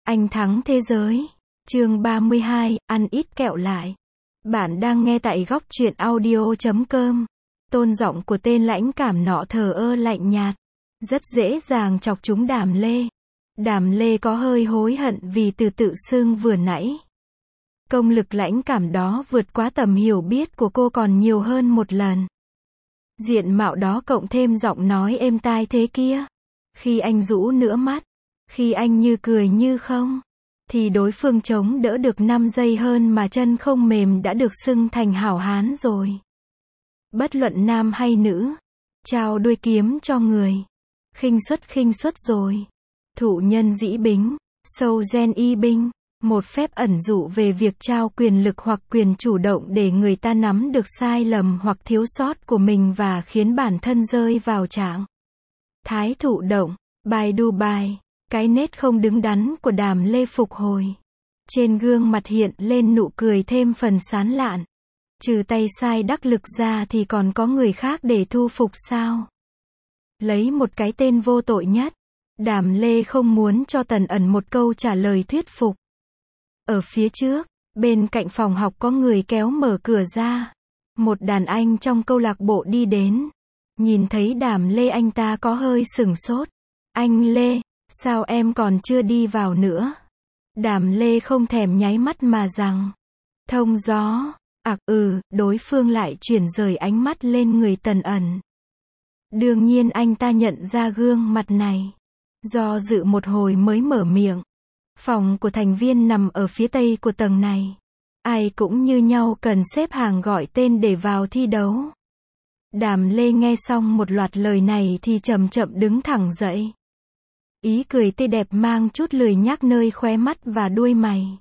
Anh thắng thế giới. Chương 32, ăn ít kẹo lại. Bạn đang nghe tại góc truyện audio.com. Tôn giọng của tên lãnh cảm nọ thờ ơ lạnh nhạt. Rất dễ dàng chọc chúng Đàm Lê. Đàm Lê có hơi hối hận vì từ tự xưng vừa nãy. Công lực lãnh cảm đó vượt quá tầm hiểu biết của cô còn nhiều hơn một lần. Diện mạo đó cộng thêm giọng nói êm tai thế kia. Khi anh rũ nửa mắt, khi anh như cười như không, thì đối phương chống đỡ được 5 giây hơn mà chân không mềm đã được xưng thành hảo hán rồi. Bất luận nam hay nữ, trao đuôi kiếm cho người. Khinh suất rồi. Thụ nhân dĩ bính, sâu gen y binh. Một phép ẩn dụ về việc trao quyền lực hoặc quyền chủ động để người ta nắm được sai lầm hoặc thiếu sót của mình và khiến bản thân rơi vào trạng thái thụ động. Bài đu bài. Cái nét không đứng đắn của Đàm Lê phục hồi. Trên gương mặt hiện lên nụ cười thêm phần sán lạn. Trừ tay sai đắc lực ra thì còn có người khác để thu phục sao? Lấy một cái tên vô tội nhất. Đàm Lê không muốn cho Tần Ẩn một câu trả lời thuyết phục. Ở phía trước, bên cạnh phòng học có người kéo mở cửa ra. Một đàn anh trong câu lạc bộ đi đến. Nhìn thấy Đàm Lê anh ta có hơi sửng sốt. Anh Lê, sao em còn chưa đi vào nữa? Đàm Lê không thèm nháy mắt mà rằng. Thông gió. Đối phương lại chuyển rời ánh mắt lên người Tần Ẩn. Đương nhiên anh ta nhận ra gương mặt này. Do dự một hồi mới mở miệng. Phòng của thành viên nằm ở phía tây của tầng này. Ai cũng như nhau cần xếp hàng gọi tên để vào thi đấu. Đàm Lê nghe xong một loạt lời này thì chậm chậm đứng thẳng dậy. Ý cười tươi đẹp mang chút lười nhác nơi khóe mắt và đuôi mày.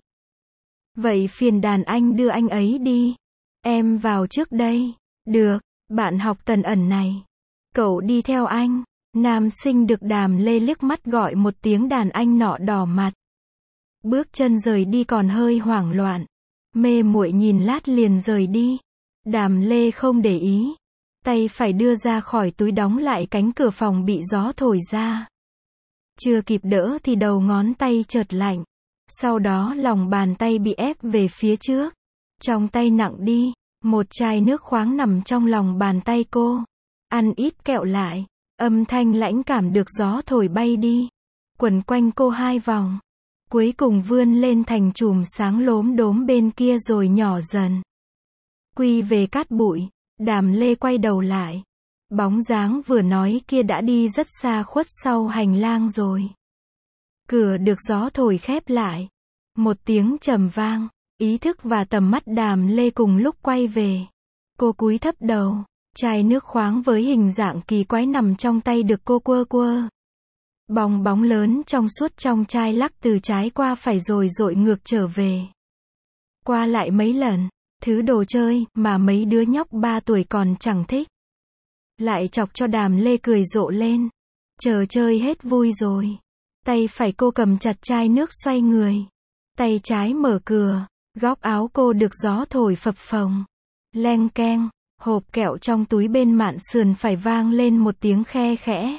Vậy phiền đàn anh đưa anh ấy đi. Em vào trước đây. Được, bạn học Tần Ẩn này. Cậu đi theo anh. Nam sinh được Đàm Lê liếc mắt gọi một tiếng đàn anh nọ đỏ mặt. Bước chân rời đi còn hơi hoảng loạn. Mê muội nhìn lát liền rời đi. Đàm Lê không để ý. Tay phải đưa ra khỏi túi đóng lại cánh cửa phòng bị gió thổi ra. Chưa kịp đỡ thì đầu ngón tay chợt lạnh. Sau đó lòng bàn tay bị ép về phía trước. Trong tay nặng đi. Một chai nước khoáng nằm trong lòng bàn tay cô. Ăn ít kẹo lại. Âm thanh lãnh cảm được gió thổi bay đi. Quẩn quanh cô 2 vòng. Cuối cùng vươn lên thành chùm sáng lốm đốm bên kia rồi nhỏ dần. Quy về cát bụi. Đàm Lê quay đầu lại. Bóng dáng vừa nói kia đã đi rất xa khuất sau hành lang rồi. Cửa được gió thổi khép lại. Một tiếng trầm vang. Ý thức và tầm mắt Đàm Lê cùng lúc quay về. Cô cúi thấp đầu. Chai nước khoáng với hình dạng kỳ quái nằm trong tay được cô quơ. Bong bóng lớn trong suốt trong chai lắc từ trái qua phải rồi dội ngược trở về. Qua lại mấy lần. Thứ đồ chơi mà mấy đứa nhóc 3 tuổi còn chẳng thích. Lại chọc cho Đàm Lê cười rộ lên. Chờ chơi hết vui rồi. Tay phải cô cầm chặt chai nước xoay người. Tay trái mở cửa. Góc áo cô được gió thổi phập phồng. Leng keng. Hộp kẹo trong túi bên mạn sườn phải vang lên một tiếng khe khẽ.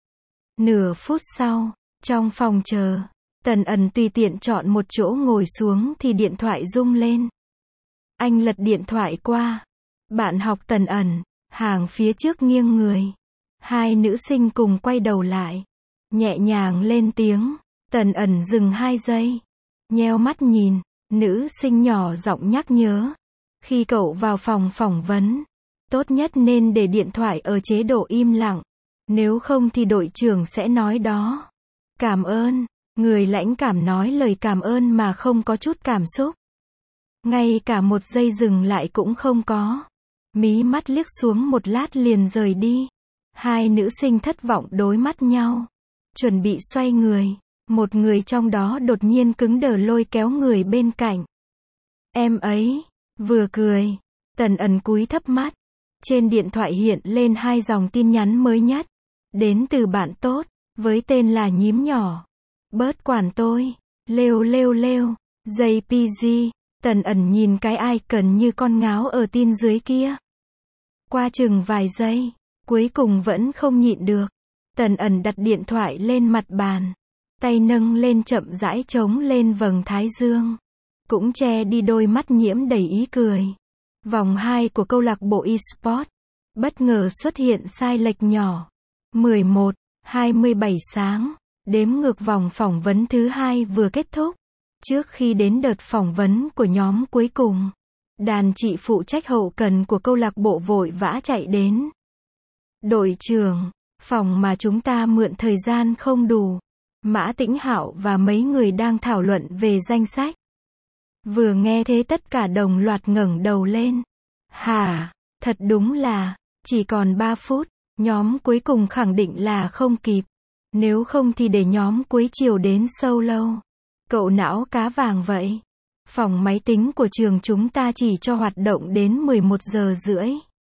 Nửa phút sau, trong phòng chờ, Tần Ẩn tùy tiện chọn một chỗ ngồi xuống thì điện thoại rung lên. Anh lật điện thoại qua. Bạn học Tần Ẩn, hàng phía trước nghiêng người. 2 nữ sinh cùng quay đầu lại. Nhẹ nhàng lên tiếng. Tần Ẩn dừng 2 giây. Nheo mắt nhìn, nữ sinh nhỏ giọng nhắc nhớ. Khi cậu vào phòng phỏng vấn, tốt nhất nên để điện thoại ở chế độ im lặng. Nếu không thì đội trưởng sẽ nói đó. Cảm ơn. Người lãnh cảm nói lời cảm ơn mà không có chút cảm xúc. Ngay cả một giây dừng lại cũng không có. Mí mắt liếc xuống một lát liền rời đi. 2 nữ sinh thất vọng đối mắt nhau. Chuẩn bị xoay người. Một người trong đó đột nhiên cứng đờ lôi kéo người bên cạnh. Em ấy. Vừa cười. Tần Ẩn cúi thấp mắt. Trên điện thoại hiện lên 2 dòng tin nhắn mới nhất. Đến từ bạn tốt. Với tên là nhím nhỏ. Bớt quản tôi. Lêu. JPG. Tần Ẩn nhìn cái icon như con ngáo ở tin dưới kia. Qua chừng vài giây. Cuối cùng vẫn không nhịn được. Tần Ẩn đặt điện thoại lên mặt bàn. tay nâng lên chậm rãi chống lên vầng thái dương, cũng che đi đôi mắt nhiễm đầy ý cười. Vòng 2 của câu lạc bộ eSports bất ngờ xuất hiện sai lệch nhỏ. 11:27 sáng, đếm ngược vòng phỏng vấn thứ 2 vừa kết thúc. Trước khi đến đợt phỏng vấn của nhóm cuối cùng, đàn chị phụ trách hậu cần của câu lạc bộ vội vã chạy đến. Đội trưởng, phòng mà chúng ta mượn thời gian không đủ. Mã Tĩnh Hạo và mấy người đang thảo luận về danh sách. Vừa nghe thế tất cả đồng loạt ngẩng đầu lên. Hả, thật đúng là, chỉ còn 3 phút, nhóm cuối cùng khẳng định là không kịp. Nếu không thì để nhóm cuối chiều đến solo. Cậu não cá vàng vậy. Phòng máy tính của trường chúng ta chỉ cho hoạt động đến 11 giờ rưỡi.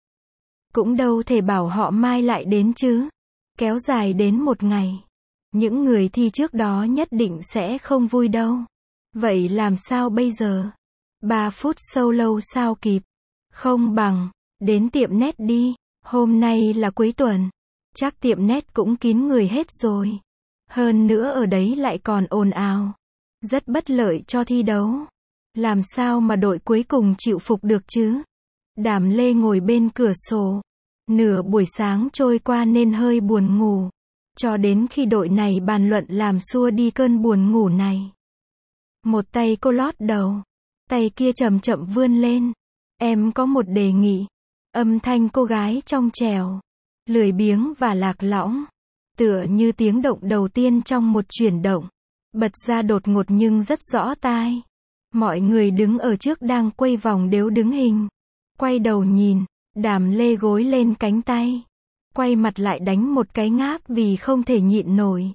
Cũng đâu thể bảo họ mai lại đến chứ. Kéo dài đến 1 ngày. Những người thi trước đó nhất định sẽ không vui đâu. Vậy làm sao bây giờ? 3 phút solo sao kịp? Không bằng, đến tiệm net đi. Hôm nay là cuối tuần. Chắc tiệm net cũng kín người hết rồi. Hơn nữa ở đấy lại còn ồn ào. Rất bất lợi cho thi đấu. Làm sao mà đội cuối cùng chịu phục được chứ? Đàm Lê ngồi bên cửa sổ. Nửa buổi sáng trôi qua nên hơi buồn ngủ. Cho đến khi đội này bàn luận làm xua đi cơn buồn ngủ này. Một tay cô lót đầu. Tay kia chậm chậm vươn lên. Em có một đề nghị. Âm thanh cô gái trong trẻo. Lười biếng và lạc lõng. Tựa như tiếng động đầu tiên trong một chuyển động. Bật ra đột ngột nhưng rất rõ tai. Mọi người đứng ở trước đang quay vòng đều đứng hình. Quay đầu nhìn. Đàm Lê gối lên cánh tay. Quay mặt lại đánh một cái ngáp vì không thể nhịn nổi.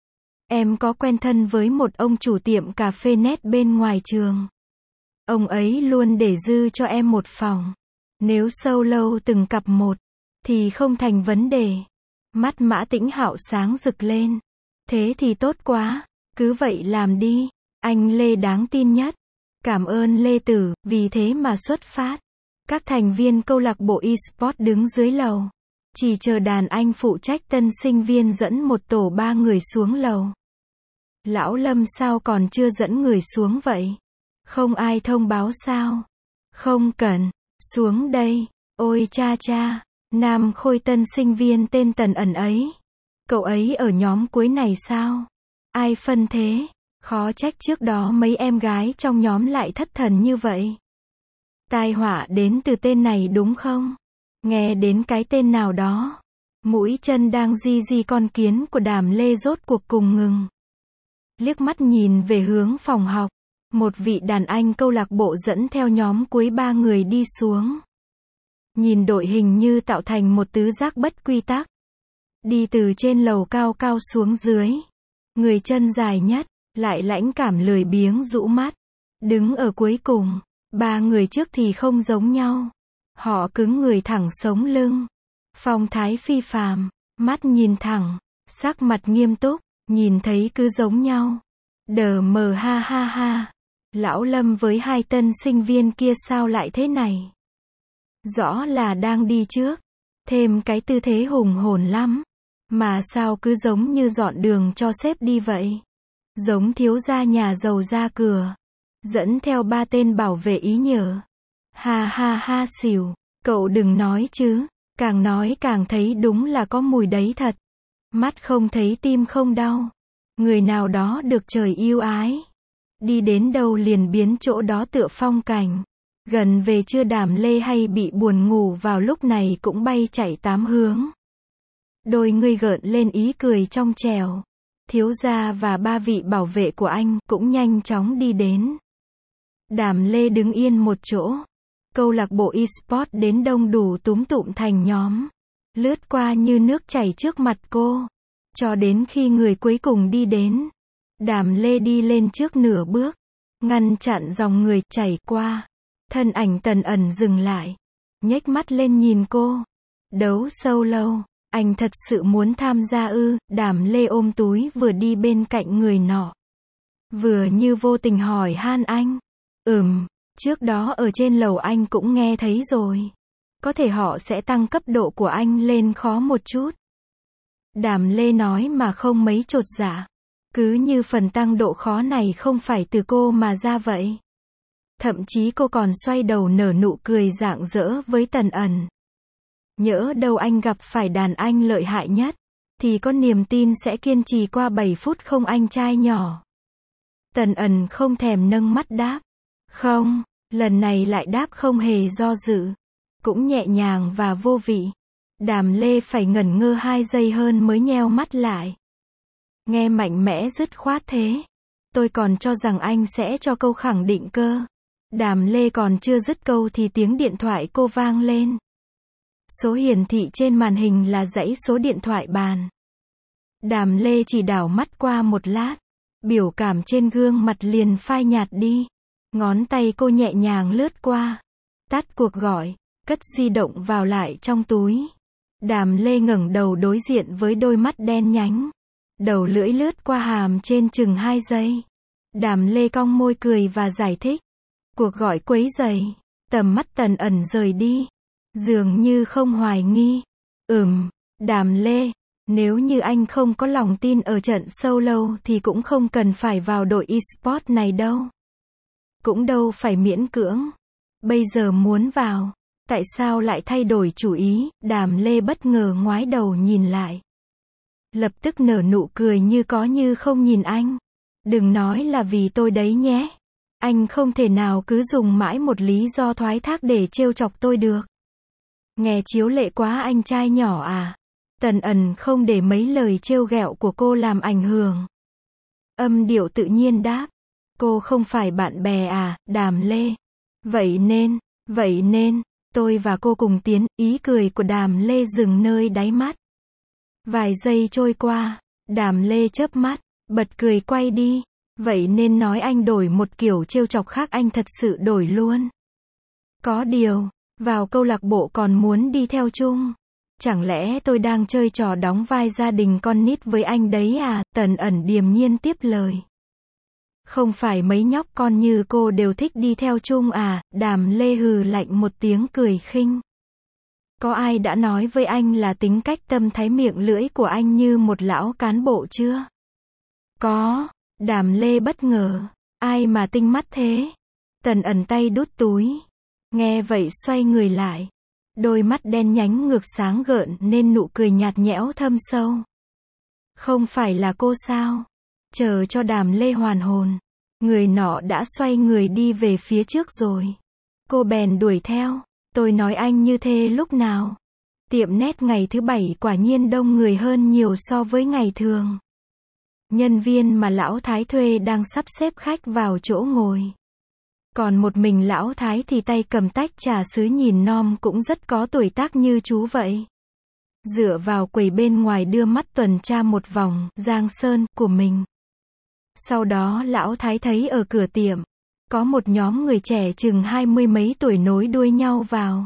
Em có quen thân với một ông chủ tiệm cà phê net bên ngoài trường. Ông ấy luôn để dư cho em một phòng. Nếu solo từng cặp một, thì không thành vấn đề. Mắt Mã Tĩnh Hạo sáng rực lên. Thế thì tốt quá, cứ vậy làm đi. Anh Lê đáng tin nhất. Cảm ơn Lê Tử, vì thế mà xuất phát. Các thành viên câu lạc bộ eSports đứng dưới lầu. Chỉ chờ đàn anh phụ trách tân sinh viên dẫn một tổ 3 người xuống lầu. Lão Lâm sao còn chưa dẫn người xuống vậy? Không ai thông báo sao? Không cần, xuống đây. Ôi cha cha, Nam Khôi tân sinh viên tên Tần Ẩn ấy. Cậu ấy ở nhóm cuối này sao? Ai phân thế? Khó trách trước đó mấy em gái trong nhóm lại thất thần như vậy. Tai họa đến từ tên này đúng không? Nghe đến cái tên nào đó. Mũi chân đang di di con kiến của Đàm Lê rốt cuộc cùng ngừng. Liếc mắt nhìn về hướng phòng học. Một vị đàn anh câu lạc bộ dẫn theo nhóm cuối 3 người đi xuống. Nhìn đội hình như tạo thành một tứ giác bất quy tắc. Đi từ trên lầu cao cao xuống dưới. Người chân dài nhất, lại lãnh cảm lười biếng rũ mắt. Đứng ở cuối cùng. 3 người trước thì không giống nhau. Họ cứng người thẳng sống lưng. Phong thái phi phàm, mắt nhìn thẳng, sắc mặt nghiêm túc, nhìn thấy cứ giống nhau. Đờ mờ ha ha ha. Lão Lâm với 2 tân sinh viên kia sao lại thế này? Rõ là đang đi trước. Thêm cái tư thế hùng hồn lắm. Mà sao cứ giống như dọn đường cho sếp đi vậy? Giống thiếu gia nhà giàu ra cửa. Dẫn theo 3 tên bảo vệ ý nhờ. Ha ha ha xỉu. Cậu đừng nói chứ. Càng nói càng thấy đúng là có mùi đấy thật. Mắt không thấy tim không đau. Người nào đó được trời yêu ái. Đi đến đâu liền biến chỗ đó tựa phong cảnh. Gần về trưa Đàm Lê hay bị buồn ngủ vào lúc này cũng bay chạy 8 hướng. Đôi người gợn lên ý cười trong trẻo. Thiếu gia và 3 vị bảo vệ của anh cũng nhanh chóng đi đến. Đàm Lê đứng yên một chỗ. Câu lạc bộ eSports đến đông đủ túm tụm thành nhóm. Lướt qua như nước chảy trước mặt cô. Cho đến khi người cuối cùng đi đến. Đàm Lê đi lên trước nửa bước. Ngăn chặn dòng người chảy qua. Thân ảnh Tần Ẩn dừng lại. Nhếch mắt lên nhìn cô. Đấu solo. Anh thật sự muốn tham gia ư? Đàm Lê ôm túi vừa đi bên cạnh người nọ. Vừa như vô tình hỏi han anh. Trước đó ở trên lầu anh cũng nghe thấy rồi. Có thể họ sẽ tăng cấp độ của anh lên khó một chút. Đàm Lê nói mà không mấy chột dạ. Cứ như phần tăng độ khó này không phải từ cô mà ra vậy. Thậm chí cô còn xoay đầu nở nụ cười rạng rỡ với Tần Ẩn. Nhỡ đâu anh gặp phải đàn anh lợi hại nhất, thì có niềm tin sẽ kiên trì qua 7 phút không anh trai nhỏ. Tần Ẩn không thèm nâng mắt đáp. Không, lần này lại đáp không hề do dự. Cũng nhẹ nhàng và vô vị. Đàm Lê phải ngẩn ngơ 2 giây hơn mới nheo mắt lại. Nghe mạnh mẽ dứt khoát thế. Tôi còn cho rằng anh sẽ cho câu khẳng định cơ. Đàm Lê còn chưa dứt câu thì tiếng điện thoại cô vang lên. Số hiển thị trên màn hình là dãy số điện thoại bàn. Đàm Lê chỉ đảo mắt qua một lát. Biểu cảm trên gương mặt liền phai nhạt đi. Ngón tay cô nhẹ nhàng lướt qua. Tắt cuộc gọi, cất di động vào lại trong túi. Đàm Lê ngẩng đầu đối diện với đôi mắt đen nhánh. Đầu lưỡi lướt qua hàm trên chừng 2 giây. Đàm Lê cong môi cười và giải thích. Cuộc gọi quấy rầy. Tầm mắt Tần Ẩn rời đi. Dường như không hoài nghi. Đàm Lê, nếu như anh không có lòng tin ở trận solo thì cũng không cần phải vào đội eSport này đâu. Cũng đâu phải miễn cưỡng. Bây giờ muốn vào. Tại sao lại thay đổi chủ ý? Đàm Lê bất ngờ ngoái đầu nhìn lại. Lập tức nở nụ cười như có như không nhìn anh. Đừng nói là vì tôi đấy nhé. Anh không thể nào cứ dùng mãi một lý do thoái thác để trêu chọc tôi được. Nghe chiếu lệ quá anh trai nhỏ à. Tần Ẩn không để mấy lời trêu ghẹo của cô làm ảnh hưởng. Âm điệu tự nhiên đáp. Cô không phải bạn bè à, Đàm Lê. Vậy nên, tôi và cô cùng tiến. Ý cười của Đàm Lê dừng nơi đáy mắt. Vài giây trôi qua, Đàm Lê chớp mắt, bật cười quay đi. Vậy nên nói anh đổi một kiểu trêu chọc khác anh thật sự đổi luôn. Có điều, vào câu lạc bộ còn muốn đi theo chung. Chẳng lẽ tôi đang chơi trò đóng vai gia đình con nít với anh đấy à? Tần Ẩn điềm nhiên tiếp lời. Không phải mấy nhóc con như cô đều thích đi theo chung à? Đàm Lê hừ lạnh một tiếng cười khinh. Có ai đã nói với anh là tính cách tâm thái miệng lưỡi của anh như một lão cán bộ chưa? Có. Đàm Lê bất ngờ. Ai mà tinh mắt thế? Tần Ẩn tay đút túi. Nghe vậy xoay người lại. Đôi mắt đen nhánh ngược sáng gợn nên nụ cười nhạt nhẽo thâm sâu. Không phải là cô sao? Chờ cho Đàm Lê hoàn hồn. Người nọ đã xoay người đi về phía trước rồi. Cô bèn đuổi theo. Tôi nói anh như thế lúc nào? Tiệm nét ngày thứ 7 quả nhiên đông người hơn nhiều so với ngày thường. Nhân viên mà lão Thái thuê đang sắp xếp khách vào chỗ ngồi. Còn một mình lão Thái thì tay cầm tách trà sứ nhìn nom cũng rất có tuổi tác như chú vậy. Dựa vào quầy bên ngoài đưa mắt tuần tra một vòng, Giang Sơn, của mình. Sau đó lão Thái thấy ở cửa tiệm, có một nhóm người trẻ chừng 20 mấy tuổi nối đuôi nhau vào.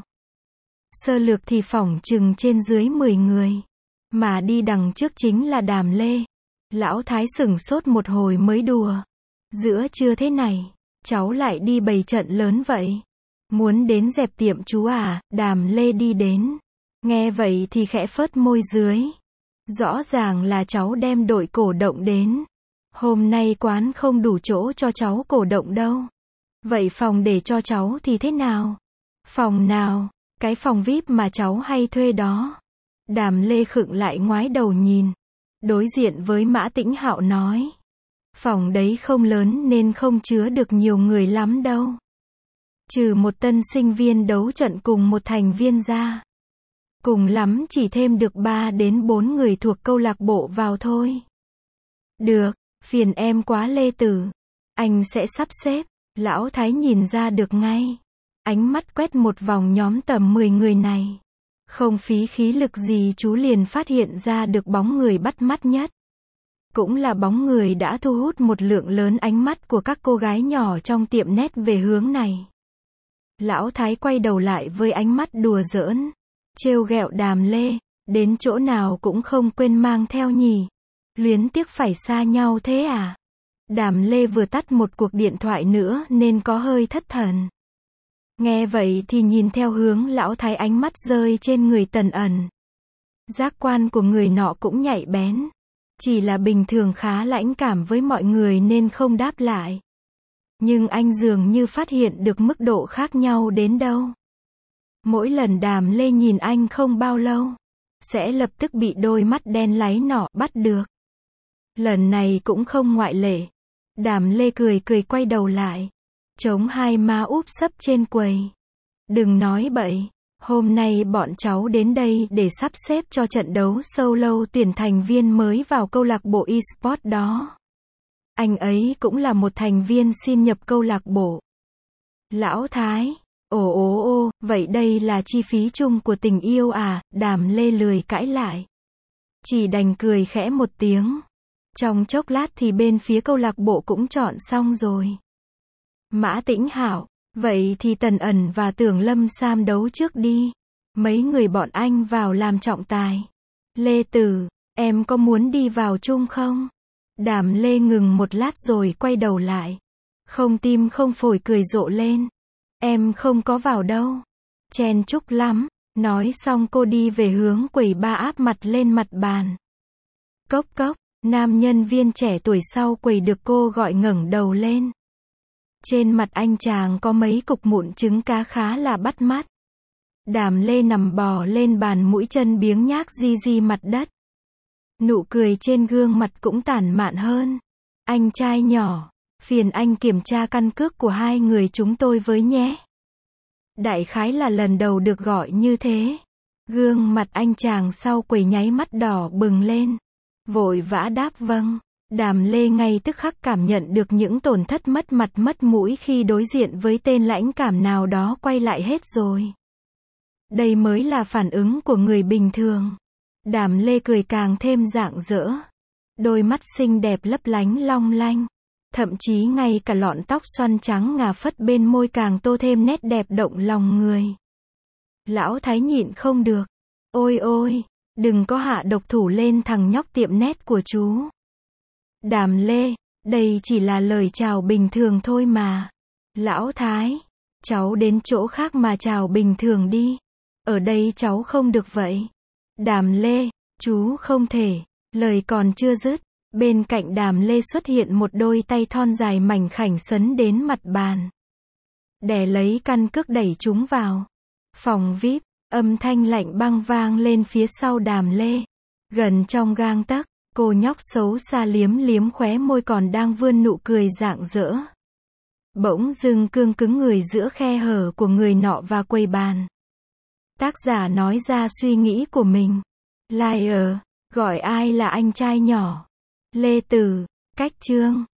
Sơ lược thì phỏng chừng trên dưới 10 người. Mà đi đằng trước chính là Đàm Lê. Lão Thái sửng sốt một hồi mới đùa. Giữa trưa thế này, cháu lại đi bày trận lớn vậy. Muốn đến dẹp tiệm chú à? Đàm Lê đi đến. Nghe vậy thì khẽ phớt môi dưới. Rõ ràng là cháu đem đội cổ động đến. Hôm nay quán không đủ chỗ cho cháu cổ động đâu. Vậy phòng để cho cháu thì thế nào? Phòng nào? Cái phòng VIP mà cháu hay thuê đó. Đàm Lê khựng lại ngoái đầu nhìn. Đối diện với Mã Tĩnh Hạo nói. Phòng đấy không lớn nên không chứa được nhiều người lắm đâu. Trừ một tân sinh viên đấu trận cùng một thành viên ra. Cùng lắm chỉ thêm được 3 đến 4 người thuộc câu lạc bộ vào thôi. Được, phiền em quá Lê Tử. Anh sẽ sắp xếp. Lão Thái nhìn ra được ngay. Ánh mắt quét một vòng nhóm tầm 10 người này. Không phí khí lực gì chú liền phát hiện ra được bóng người bắt mắt nhất. Cũng là bóng người đã thu hút một lượng lớn ánh mắt của các cô gái nhỏ trong tiệm nét về hướng này. Lão Thái quay đầu lại với ánh mắt đùa giỡn. Trêu ghẹo Đàm Lê. Đến chỗ nào cũng không quên mang theo nhỉ. Luyến tiếc phải xa nhau thế à? Đàm Lê vừa tắt một cuộc điện thoại nữa nên có hơi thất thần. Nghe vậy thì nhìn theo hướng lão Thái ánh mắt rơi trên người Tần Ẩn. Giác quan của người nọ cũng nhạy bén. Chỉ là bình thường khá lãnh cảm với mọi người nên không đáp lại. Nhưng anh dường như phát hiện được mức độ khác nhau đến đâu. Mỗi lần Đàm Lê nhìn anh không bao lâu, sẽ lập tức bị đôi mắt đen láy nọ bắt được. Lần này cũng không ngoại lệ. Đàm Lê cười cười quay đầu lại, chống hai má úp sấp trên quầy. Đừng nói bậy, hôm nay bọn cháu đến đây để sắp xếp cho trận đấu solo tuyển thành viên mới vào câu lạc bộ eSports đó. Anh ấy cũng là một thành viên xin nhập câu lạc bộ. Lão Thái, ồ, vậy đây là chi phí chung của tình yêu à? Đàm Lê lười cãi lại, chỉ đành cười khẽ một tiếng. Trong chốc lát thì bên phía câu lạc bộ cũng chọn xong rồi. Mã Tĩnh Hạo, vậy thì Tần Ẩn và Tưởng Lâm Sam đấu trước đi. Mấy người bọn anh vào làm trọng tài. Lê Tử, em có muốn đi vào chung không? Đàm Lê ngừng một lát rồi quay đầu lại. Không tim không phổi cười rộ lên. Em không có vào đâu. Chen chúc lắm. Nói xong cô đi về hướng quầy ba áp mặt lên mặt bàn. Cốc cốc, nam nhân viên trẻ tuổi sau quầy được cô gọi ngẩng đầu lên. Trên mặt anh chàng có mấy cục mụn trứng cá khá là bắt mắt. Đàm Lê nằm bò lên bàn, mũi chân biếng nhác di mặt đất. Nụ cười trên gương mặt cũng tản mạn hơn. Anh trai nhỏ, phiền anh kiểm tra căn cước của hai người chúng tôi với nhé. Đại khái là lần đầu được gọi như thế. Gương mặt anh chàng sau quầy nháy mắt đỏ bừng lên. Vội vã đáp vâng. Đàm Lê ngay tức khắc cảm nhận được những tổn thất mất mặt mất mũi khi đối diện với tên lãnh cảm nào đó quay lại hết rồi. Đây mới là phản ứng của người bình thường. Đàm Lê cười càng thêm rạng rỡ. Đôi mắt xinh đẹp lấp lánh long lanh. Thậm chí ngay cả lọn tóc xoăn trắng ngà phất bên môi càng tô thêm nét đẹp động lòng người. Lão Thái nhịn không được. Ôi, đừng có hạ độc thủ lên thằng nhóc tiệm nét của chú. Đàm Lê, đây chỉ là lời chào bình thường thôi mà. Lão Thái, cháu đến chỗ khác mà chào bình thường đi. Ở đây cháu không được vậy. Đàm Lê, chú không thể. Lời còn chưa dứt, bên cạnh Đàm Lê xuất hiện một đôi tay thon dài mảnh khảnh sấn đến mặt bàn. Đè lấy căn cước đẩy chúng vào. Phòng VIP, âm thanh lạnh băng vang lên phía sau Đàm Lê. Gần trong gang tấc, cô nhóc xấu xa liếm liếm khóe môi còn đang vươn nụ cười rạng rỡ. Bỗng dưng cương cứng người giữa khe hở của người nọ và quầy bàn. Tác giả nói ra suy nghĩ của mình. Liar, gọi ai là anh trai nhỏ? Lê Tử, cách chương.